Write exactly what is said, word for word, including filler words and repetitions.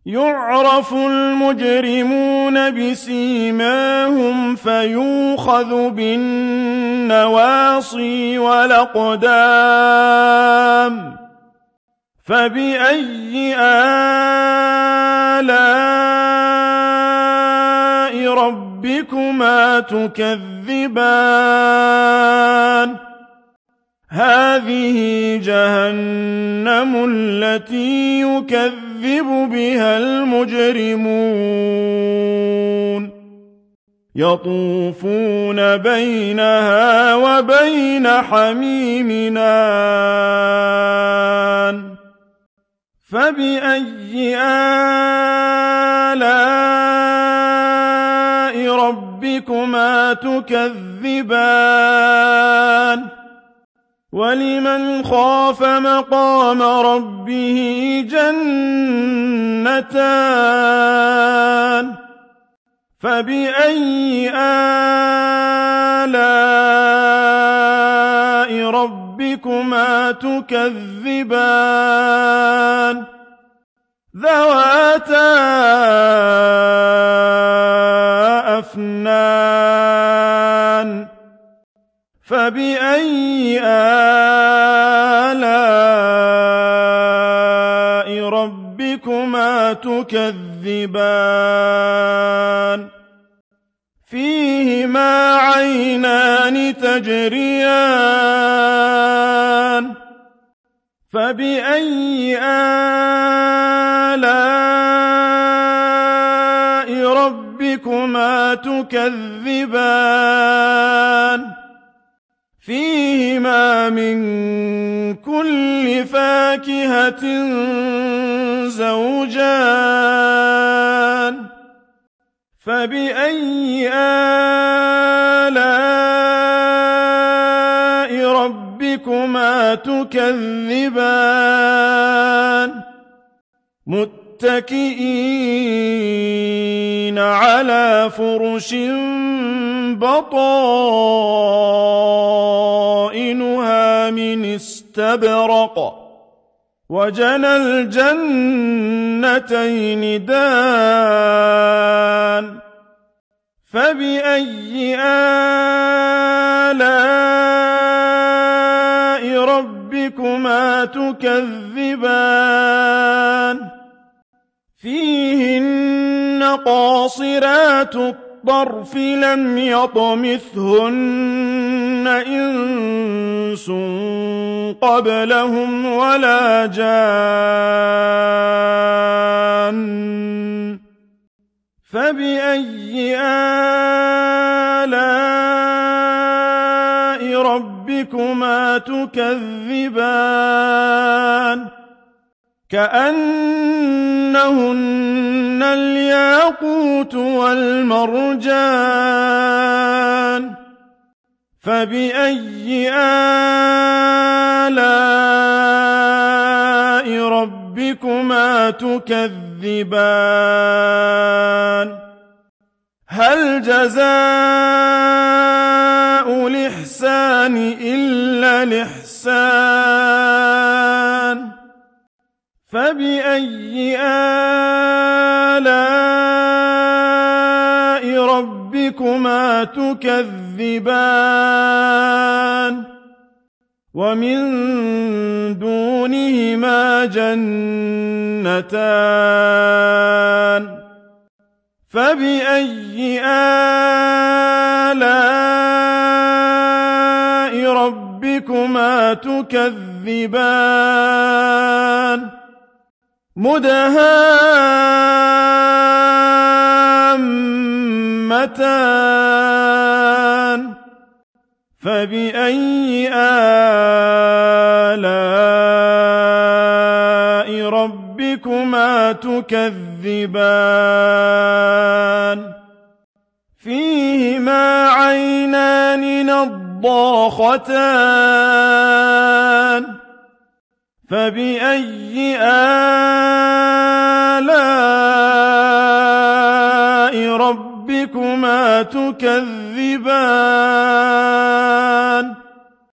يُعْرَفُ الْمُجْرِمُونَ بِسِيمَاهُمْ فَيُؤْخَذُ بِالنَّوَاصِي وَالْأَقْدَامِ فَبِأَيِّ آلَاءِ رَبِّكُمَا تُكَذِّبَانِ هَٰذِهِ جَهَنَّمُ الَّتِي يُكَذِّبُ بِهَا الْمُجْرِمُونَ يَطُوفُونَ بَيْنَهَا وَبَيْنَ حَمِيمٍ آنٍ فَبِأَيِّ آلَاءِ رَبِّكُمَا تُكَذِّبَانِ وَلِمَنْ خَافَ مَقَامَ رَبِّهِ جَنَّتَانِ فَبِأَيِّ آلَاءِ رَبِّكُمَا تُكَذِّبَانِ ذَوَاتَا أَفْنَانٍ فَبِأَيِّ آلَاءِ رَبِّكُمَا تُكَذِّبَانِ فِيهِمَا عَيْنَانِ تَجْرِيَانِ فَبِأَيِّ آلَاءِ رَبِّكُمَا تُكَذِّبَانِ فِيهِمَا مِن كُلِّ فَاكِهَةٍ زَوْجَانِ فَبِأَيِّ آلَاءِ رَبِّكُمَا تُكَذِّبَانِ مُتَّكِئِينَ عَلَىٰ فُرُشٍ بَطَائِنُهَا مِنْ اسْتَبْرَقٍ وَجَنَى الْجَنَّتَيْنِ دَانٍ فَبِأَيِّ آلَاءِ رَبِّكُمَا تُكَذِّبَانِ فِيهِنَّ قَاصِرَاتُ الطَّرْفِ لَمْ يَطْمِثْهُنَّ إِنسٌ قَبْلَهُمْ وَلَا جَانٌّ فَبِأَيِّ آلَاءِ رَبِّكُمَا تُكَذِّبَانِ كَأَنَّهُنَّ الْيَاقُوتُ وَالْمَرْجَانُ فَبِأَيِّ آلَاءِ رَبِّكُمَا تُكَذِّبَانِ هَلْ جَزَاءُ الْإِحْسَانِ إِلَّا الْإِحْسَانُ فَبِأَيِّ آلَاءِ رَبِّكُمَا تُكَذِّبَانِ وَمِن دُونِهِمَا جَنَّتَانِ فَبِأَيِّ آلَاءِ رَبِّكُمَا تُكَذِّبَانِ مُدْهَامَّتَانِ فَبِأَيِّ آلَاءِ رَبِّكُمَا تُكَذِّبَانِ فِيهِمَا عَيْنَانِ نَضَّاخَتَانِ فَبِأَيِّ آلَاءِ رَبِّكُمَا تُكَذِّبَانِ